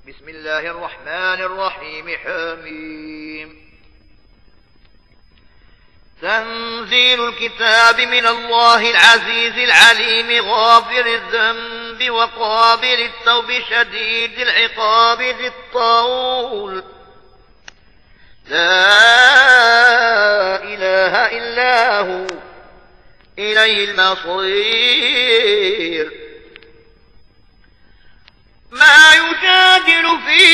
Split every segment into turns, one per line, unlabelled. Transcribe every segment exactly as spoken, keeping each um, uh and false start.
بسم الله الرحمن الرحيم. حميم. تنزيل الكتاب من الله العزيز العليم غافر الذنب وقابل التوب شديد العقاب ذي الطول. لا إله إلا هو إليه المصير. ما يجادل في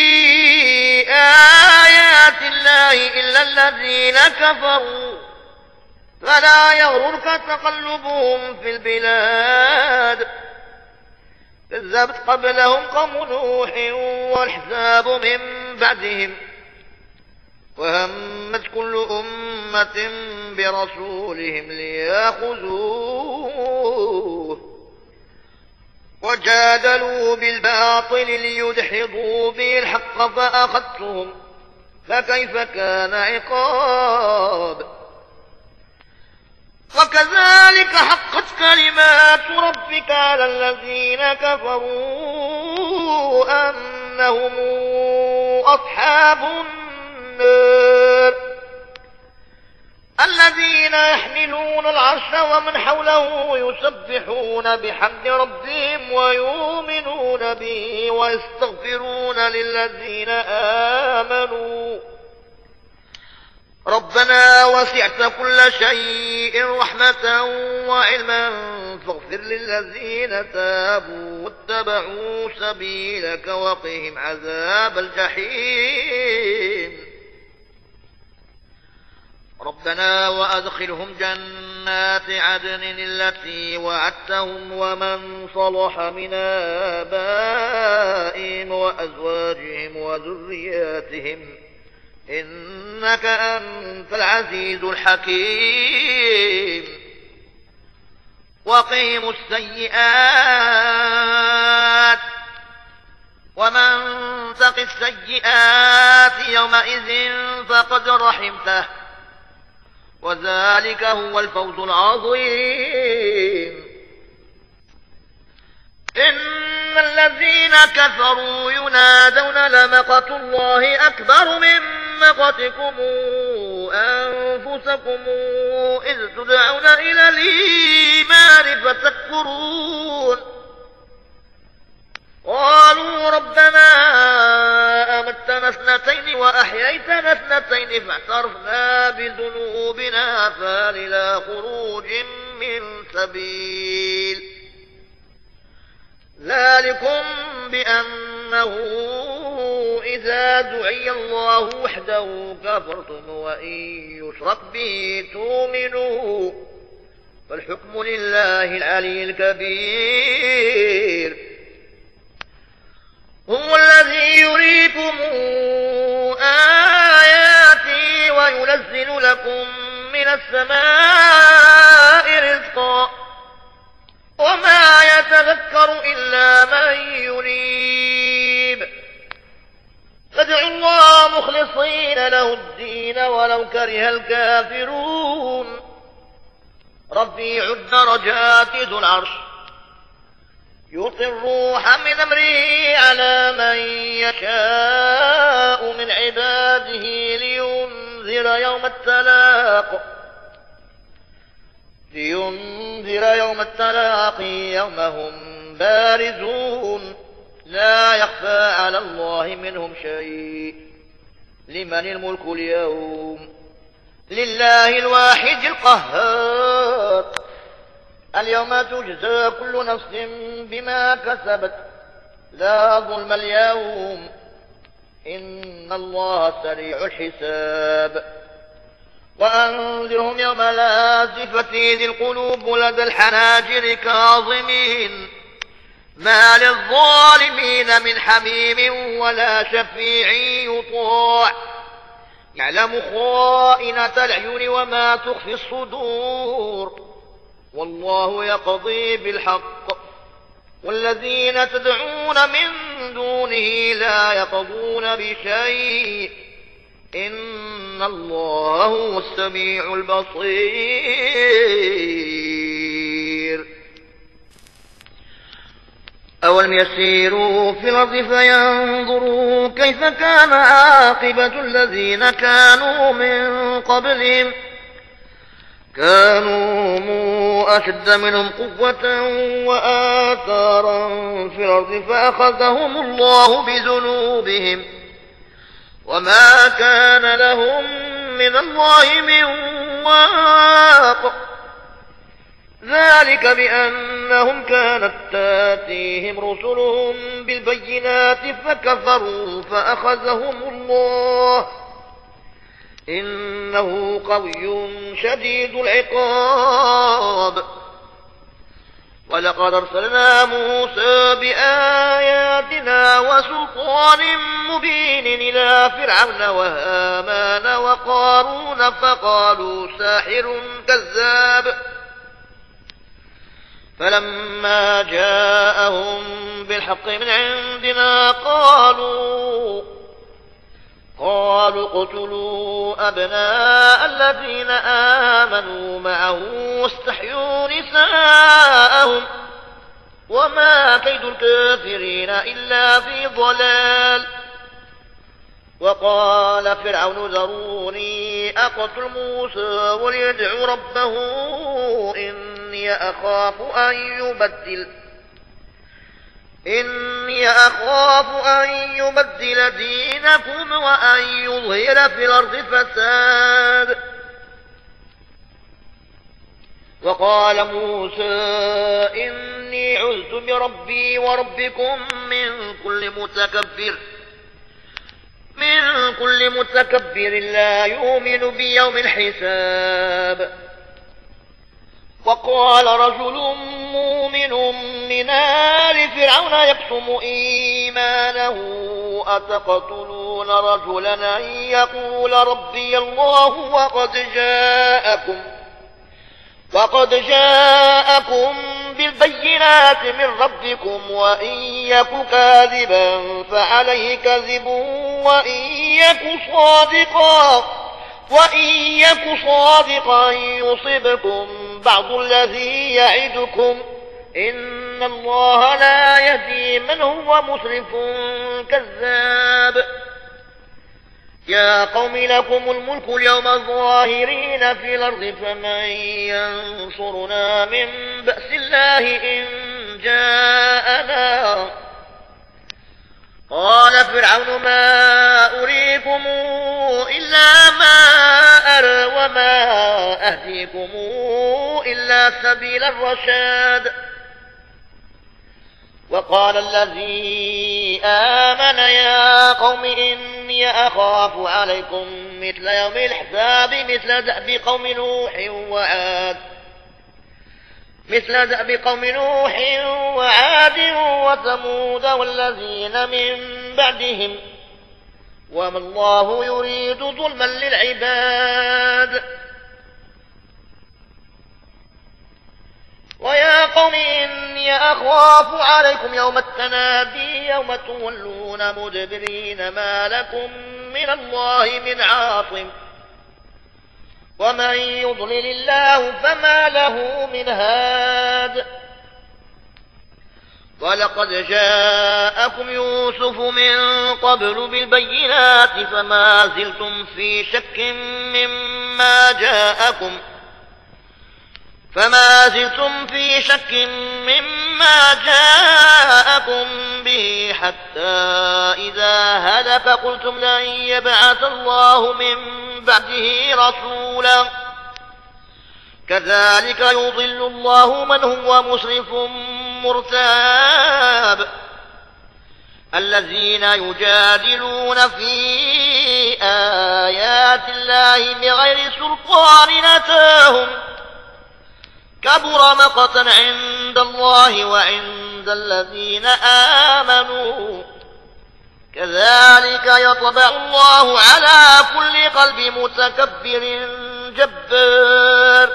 آيات الله إلا الذين كفروا فلا يغررك تقلبهم في البلاد. كذبت قبلهم قوم نوح والأحزاب من بعدهم وهمت كل أمة برسولهم ليأخذوه وجادلوا بالباطل ليدحضوا به الحق فأخذتهم فكيف كان عقاب. وكذلك حقت كلمات ربك على الذين كفروا أنهم أصحاب النار الذين يحملون العرش ومن حوله يسبحون بحمد ربهم ويؤمنون به ويستغفرون للذين آمنوا ربنا وسعت كل شيء رحمة وعلما فاغفر للذين تابوا واتبعوا سبيلك وقهم عذاب الجحيم. ربنا وأدخلهم جنات عدن التي وعدتهم ومن صلح من آبائهم وأزواجهم وذرياتهم إنك أنت العزيز الحكيم. وقهم السيئات ومن تق السيئات يومئذ فقد رحمته وذلك هو الفوز العظيم. إن الذين كفروا ينادون لمقت الله أكبر من مقتكم أنفسكم إذ تدعون إلى الإيمان فتكفرون. قالوا ربنا أمتنا اثنتين وأحييتنا اثنتين فاعترفنا بذنوبنا فهل إلى خروج من سبيل. ذلكم بأنه إذا دعي الله وحده كفرتم وإن يشرك به تؤمنوا فالحكم لله العلي الكبير. هو الذي يريكم آياتي وينزل لكم من السماء رزقا وما يتذكر إلا من ينيب. فادعوا الله مخلصين له الدين ولو كره الكافرون. رفيع الدرجات ذو العرش يلقي الروح من أمره على من يشاء من عباده لينذر يوم التلاق لينذر يوم التلاق يوم هم بارزون لا يخفى على الله منهم شيء. لمن الملك اليوم؟ لله الواحد القهار. اليوم تجزى كل نفس بما كسبت لا ظلم اليوم إن الله سريع الحساب. وأنذرهم يوم الآزفة إذ القلوب لدى الحناجر كاظمين ما للظالمين من حميم ولا شفيع يطاع يعلم خائنة الأعين وما تخفي الصدور والله يقضي بالحق والذين تدعون من دونه لا يقضون بشيء إن الله هو السميع البصير. أولم يسيروا في الأرض فينظروا كيف كان عاقبة الذين كانوا من قبلهم كانوا أشد منهم قوة وآثارا في الأرض فأخذهم الله بذنوبهم وما كان لهم من الله من واق ذلك بأنهم كانت تاتيهم رسلهم بالبينات فكفروا فأخذهم الله إنه قوي شديد العقاب ولقد أرسلنا موسى بآياتنا وسلطان مبين إلى فرعون وهامان وقارون فقالوا ساحر كذاب فلما جاءهم بالحق من عندنا قالوا قالوا اقتلوا أبناء الذين آمنوا معه واستحيوا نساءهم وما كيد الكافرين إلا في ضلال وقال فرعون ذروني أقتل موسى وليدع ربه إني أخاف أن يبدل إني أخاف أن يبدل دينكم وأن يظهر في الأرض فساد وقال موسى إني عذت بربي وربكم من كل متكبر من كل متكبر لا يؤمن بيوم الحساب وقال رجل مؤمن من آل فرعون يكتم إيمانه أتقتلون رجلا أن يقول ربي الله وقد جاءكم وقد جاءكم بالبينات من ربكم وإن يك كاذبا فعليه كذب وإن يك صادقا وإن يك صادقا يصبكم بعض الذي يعدكم إن الله لا يهدي من هو مسرف كذاب يا قوم لكم الملك اليوم ظاهرين في الأرض فمن ينصرنا من بأس الله إن جاءنا قال فرعون ما أريكم إلا ما أرى وما أهديكم إلا سبيل الرشاد وقال الذي آمن يا قوم إني أخاف عليكم مثل يوم الحساب مثل دأب قوم نوح وعاد مثل دأب قوم نوح وعاد وثمود والذين من بعدهم وما الله يريد ظلما للعباد ويا قوم إني أخاف عليكم يوم التنادي يوم تولون مدبرين ما لكم من الله من عاصم ومن يضلل الله فما له من هاد ولقد جاءكم يوسف من قبل بالبينات فما زلتم في شك مما جاءكم فما زلتم في شك مما جاءكم به حتى إذا هلك قلتم لن يبعث الله من بعده رسولا كذلك يضل الله من هو مسرف مرتاب الذين يجادلون في آيات الله بغير سلطان أتاهم كبر مقتا عند الله وعند الذين آمنوا كذلك يطبع الله على كل قلب متكبر جبار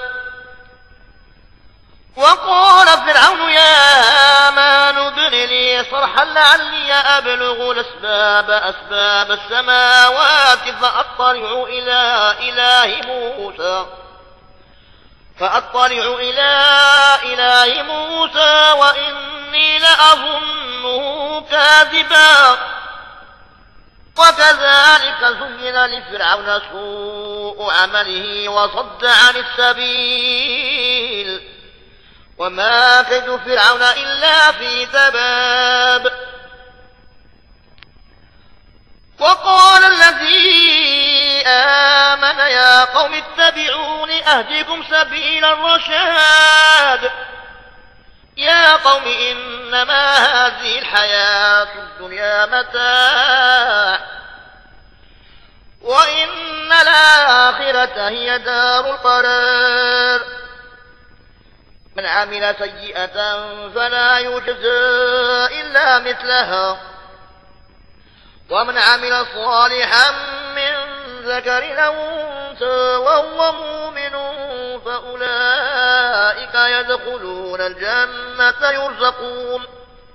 وقال فرعون يا هامان ابن لي صرحا لعلي أبلغ الأسباب أسباب السماوات فأطلع إلى إله موسى فأطلع إلى إله موسى وإني إني لأظنه كاذبا. وكذلك زين لفرعون سوء عمله وصد عن السبيل وما كيد فرعون إلا في تباب. وقال الذي آمن يا قوم اتبعون أهدكم سبيل الرشاد. يا قوم إنما هذه الحياة الدنيا متاع وإن الآخرة هي دار القرار. من عمل سيئة فلا يجزى إلا مثلها ومن عمل صالحا من ذكر أو أنثى وهو مؤمن فأولئك يدخلون الجنة يرزقون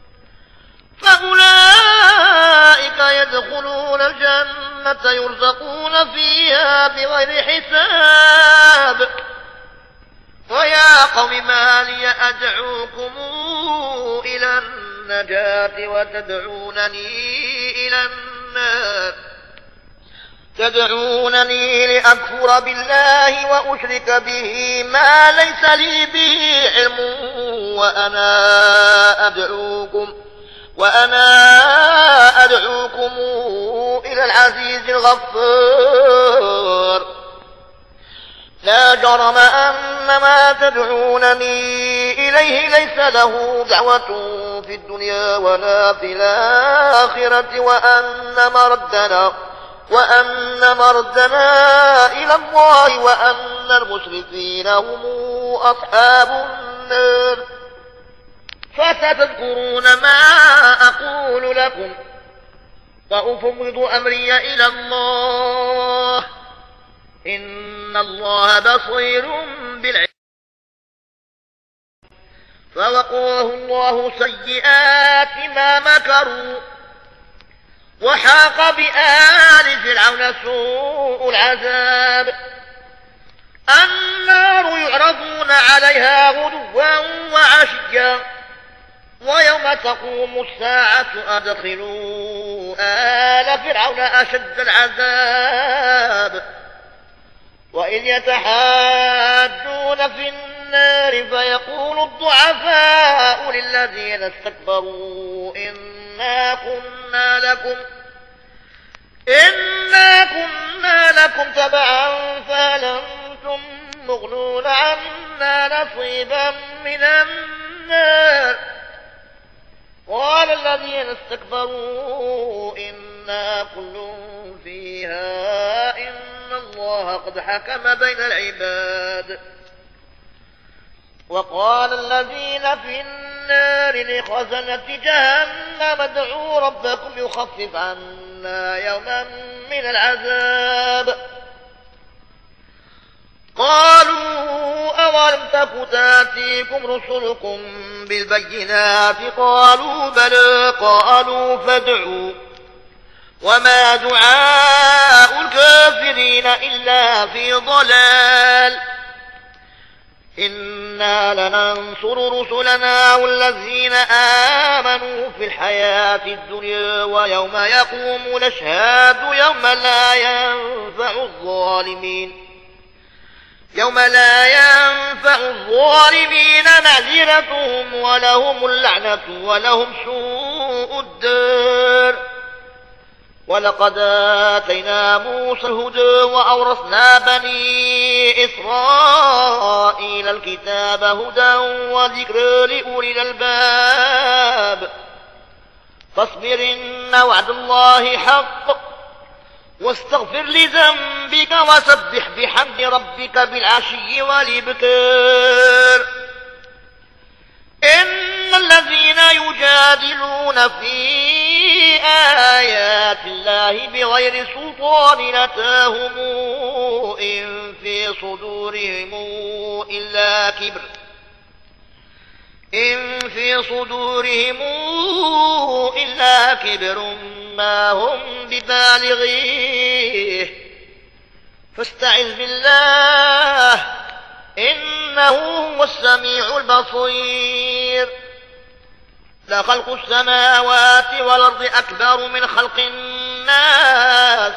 فأولئك يدخلون الجنة يرزقون فيها بغير حساب. ويا قوم ما لي أدعوكم إلى النجاة وتدعونني إلى النار تدعونني لأكفر بالله وأشرك به ما ليس لي به علم وأنا أدعوكم وأنا أدعوكم إلى العزيز الغفار. لا جرم أن ما تدعونني إليه ليس له دعوة في الدنيا ولا في الآخرة وأن مردنا وأن مردنا إلى الله وأن المسرفين هم أصحاب النار. فستذكرون ما أقول لكم وأفوض أمري إلى الله إن الله بصير بالعباد. فوقاه الله سيئات ما مكروا وحاق بآل فرعون سوء العذاب. النار يعرضون عليها غدوا وعشيا ويوم تقوم الساعة أدخلوا آل فرعون أشد العذاب. وإذ يتحاجون في النار فيقول الضعفاء للذين استكبروا إنا كنا لكم إنا كنا لكم تبعا فهل أنتم مغنون عنا نصيبا من النار. قال الذين استكبروا إنا كل فيها إن الله قد حكم بين العباد. وقال الذين في النار لخزنة جهنم ادعوا ربكم يخفف عنا يوما من العذاب. قالوا أولم تك تأتيكم رسلكم بالبينات قالوا بلى قالوا فادعوا وما دعاء الكافرين إلا في ضلال. إنا لننصر رسلنا والذين آمنوا في الحياة الدنيا ويوم يقوم الأشهاد يوم لا ينفع الظالمين يوم لا ينفع الظالمين معذرتهم ولهم اللعنة ولهم سوء الدار. ولقد آتينا موسى الهدى وأورثنا بني إسرائيل الكتاب هدى وذكر لأولي الألباب. فاصبر إن وعد الله حق واستغفر لذنبك وسبح بحمد ربك بالعشي والإبكار. إن الذين يجادلون في آيات الله بغير سلطان أتاهم إن في صدورهم إلا كبر إن في صدورهم إلا كبر ما هم ببالغيه فاستعذ بالله إنه هو السميع البصير. لخلق السماوات والأرض أكبر من خلق الناس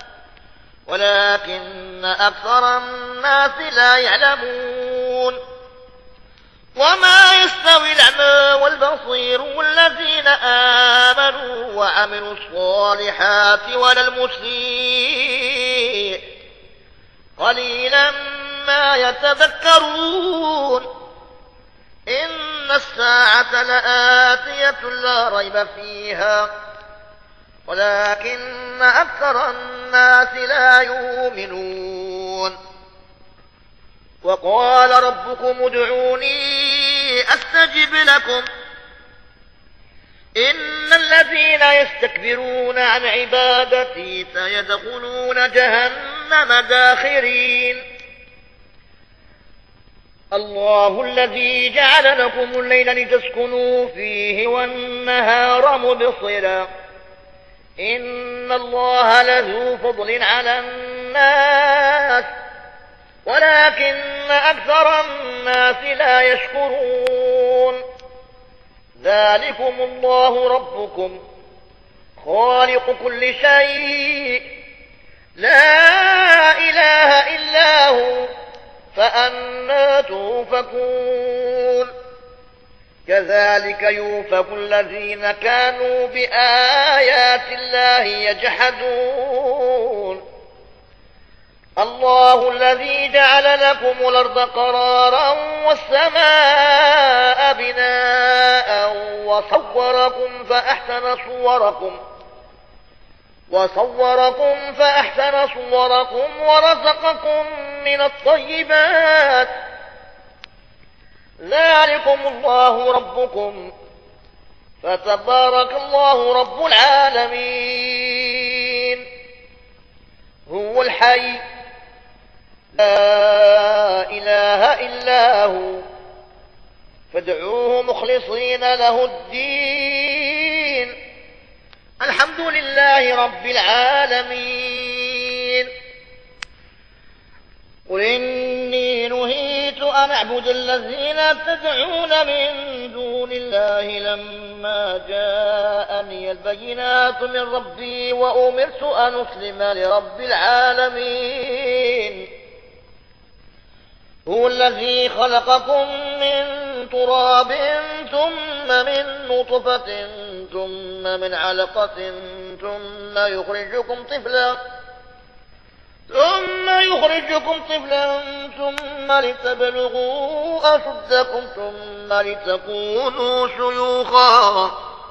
ولكن أكثر الناس لا يعلمون وما يستوي الأعمى والبصير والذين آمنوا وعملوا الصالحات ولا المسيء قليلا ما يتذكرون إن الساعة لآتية لا ريب فيها ولكن أكثر الناس لا يؤمنون وقال ربكم ادعوني أستجب لكم إن الذين يستكبرون عن عبادتي سيدخلون جهنم داخرين الله الذي جعل لكم الليل لتسكنوا فيه والنهار مبصرا إن الله لذو فضل على الناس ولكن أكثر الناس لا يشكرون ذلكم الله ربكم خالق كل شيء لا إله إلا هو فأنى توفكون كذلك يوفك الذين كانوا بآيات الله يجحدون الله الذي جعل لكم الأرض قرارا والسماء بناء وصوركم فأحسن صوركم وصوركم فأحسن صوركم ورزقكم من الطيبات ذلكم الله ربكم فتبارك الله رب العالمين هو الحي لا إله إلا هو فادعوه مخلصين له الدين الحمد لله رب العالمين قل إني نهيت أن أعبد الذين تدعون من دون الله لما جاءني البينات من ربي وأمرت أن أسلم لرب العالمين هو الذي خلقكم من تراب ثم من نطفة ثم من علقة ثم يخرجكم طفلا ثم يخرجكم طفلا ثم لتبلغوا أشدكم ثم لتكونوا شيوخا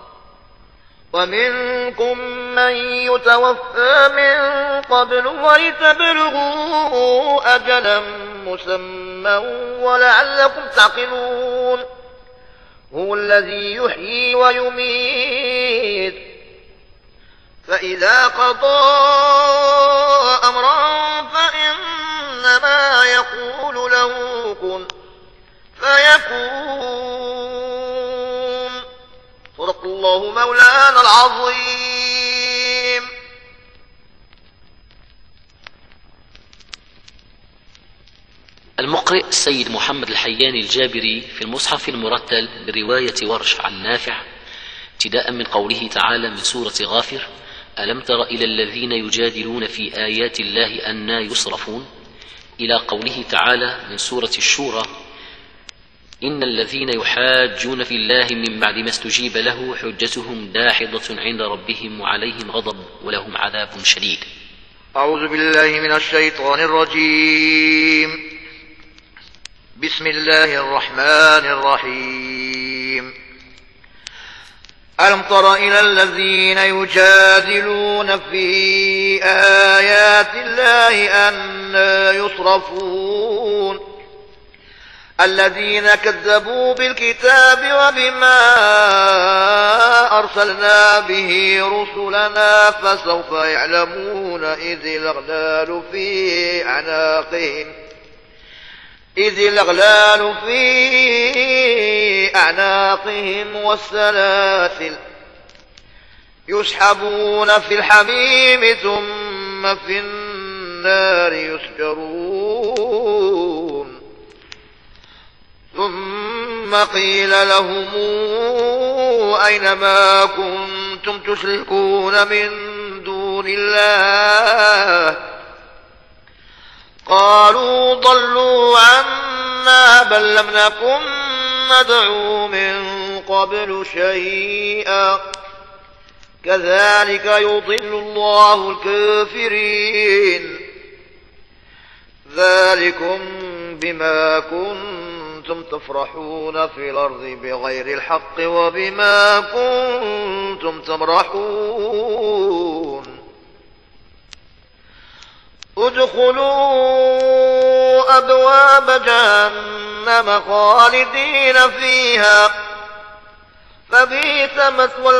ومنكم من يتوفى من قبل ولتبلغوا أجلا مسمى ولعلكم تعقلون هو الذي يحيي ويميت فإذا قضى أمرا فإنما يقول له كن فيكون صدق الله مولانا العظيم.
المقرئ السيد محمد الحياني الجابري في المصحف المرتل برواية ورش عن نافع ابتداء من قوله تعالى من سورة غافر ألم تر إلى الذين يجادلون في آيات الله أنى يصرفون إلى قوله تعالى من سورة الشورى إن الذين يحاجون في الله من بعد ما استجيب له حجتهم داحضة عند ربهم وعليهم غضب ولهم عذاب شديد.
أعوذ بالله من الشيطان الرجيم. بسم الله الرحمن الرحيم. ألم تر إلى الذين يجادلون في آيات الله أنى يصرفون الذين كذبوا بالكتاب وبما أرسلنا به رسلنا فسوف يعلمون إذ الأغلال في أعناقهم إذ الأغلال في أعناقهم والسلاسل يسحبون في الحميم ثم في النار يسجرون ثم قيل لهم ولوا أينما كنتم تشركون من دون الله قالوا ضلوا عنا بل لم نكن ندعو من قبل شيئا كذلك يضل الله الكافرين ذلكم بما كنتم تفرحون في الأرض بغير الحق وبما كنتم تمرحون ادخلوا أبواب جهنم خالدين فيها فبئس مثوى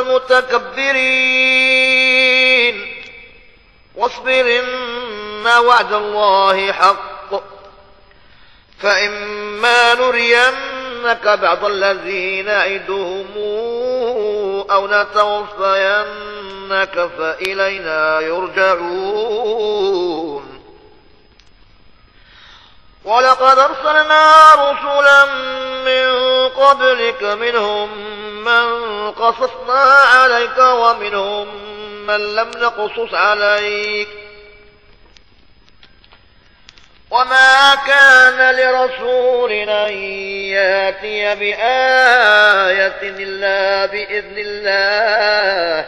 المتكبرين واصبر إن وعد الله حق فإما نرينك بعض الذين نعدهم أو نتوفينك فإلينا يرجعون ولقد أرسلنا رسلا من قبلك منهم من قصصنا عليك ومنهم من لم نقصص عليك وما كان لرسول أن يأتي بآية إلا بإذن الله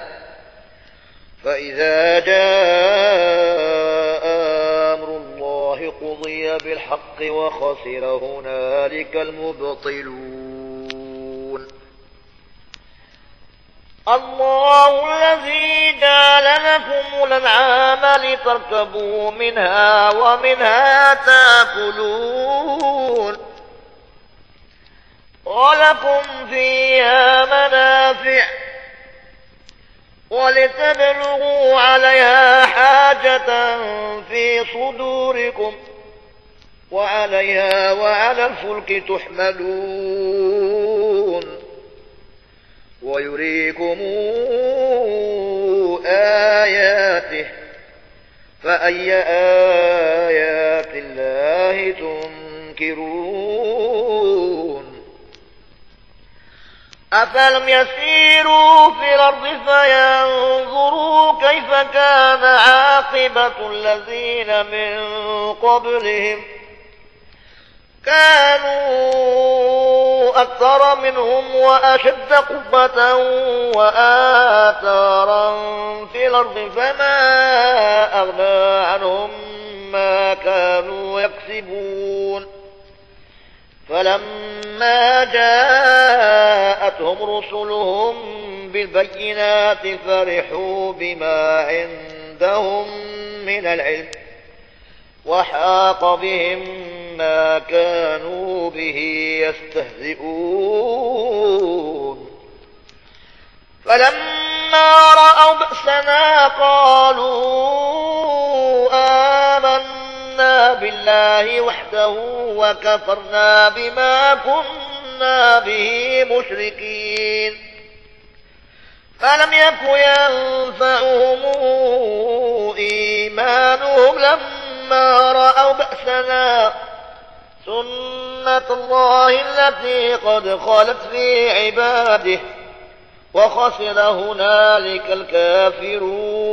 فإذا جاء أمر الله قضي بالحق وخسر هنالك المبطلون الله الذي جعل لكم الأنعام لتركبوا منها ومنها تأكلون ولكم فيها منافع ولتبلغوا عليها حاجة في صدوركم وعليها وعلى الفلك تحملون ويريكم آياته فأي آيات الله تنكرون أفلم يسيروا في الأرض فينظروا كيف كان عاقبة الذين من قبلهم كانوا أكثر منهم وأشد قوة وآثارا في الأرض فما أغنى عنهم ما كانوا يكسبون فلما جاءتهم رسلهم بالبينات فرحوا بما عندهم من العلم وحاق بهم ما كانوا به يستهزئون فلما رأوا بأسنا قالوا آمنا بالله وحده وكفرنا بما كنا به مشركين فلم يك ينفعهم إيمانهم لما رأوا بأسنا سنة الله التي قد خلت في عباده وخسر هنالك الكافرون